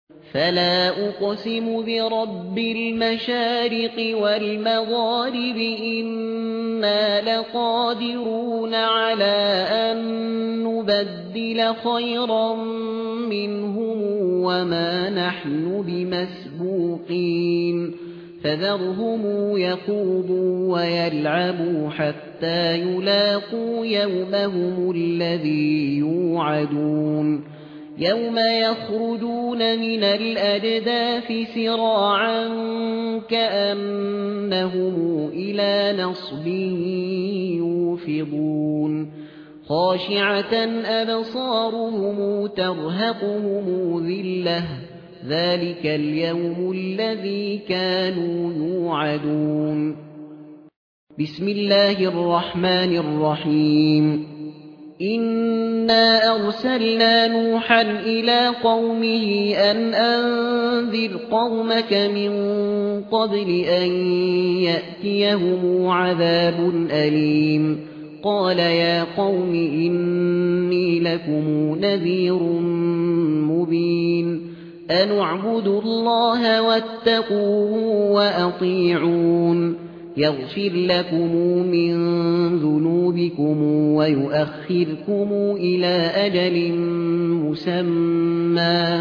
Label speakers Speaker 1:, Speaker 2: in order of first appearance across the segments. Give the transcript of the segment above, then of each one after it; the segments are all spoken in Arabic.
Speaker 1: فلا أقسم برب المشارق والمغارب إنا لقادرون على أن نبدل خيرا منهم وما نحن بمسبوقين فذرهم يخوضوا ويلعبوا حتى يلاقوا يومهم الذي يوعدون يوم يخرجون من الأجداث سراعا كأنهم إلى نصب يوفضون خاشعة أبصارهم ترهقهم ذلة ذلك اليوم الذي كانوا يوعدون بسم الله الرحمن الرحيم إنا أرسلنا نوحا إلى قومه أن أنذر قومك من قبل أن يأتيهم عذاب أليم قال يا قوم إني لكم نذير مبين أن اعبدوا الله واتقوه وأطيعون يغفر لكم من ذنوبكم ويؤخركم إلى أجل مسمى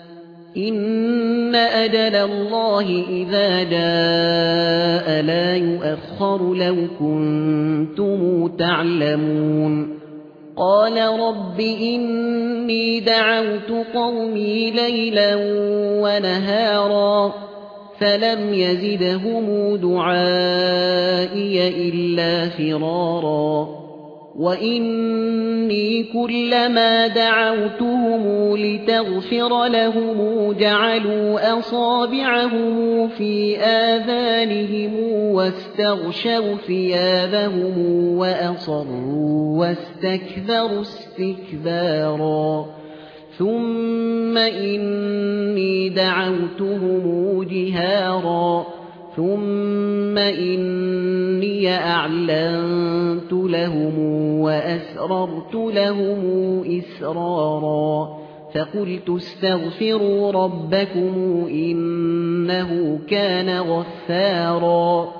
Speaker 1: إن أجل الله إذا جاء لا يؤخر لو كنتم تعلمون قال رب إني دعوت قومي ليلا ونهارا فلم يزدهم دعائي إلا فرارا وإني كلما دعوتهم لتغفر لهم جعلوا أصابعهم في آذانهم واستغشوا ثيابهم وأصروا واستكبروا استكبارا ثم إني دعوتهم جهارا ثم إني أعلنت لهم وأسررت لهم إسرارا فقلت استغفروا ربكم إنه كان غفارا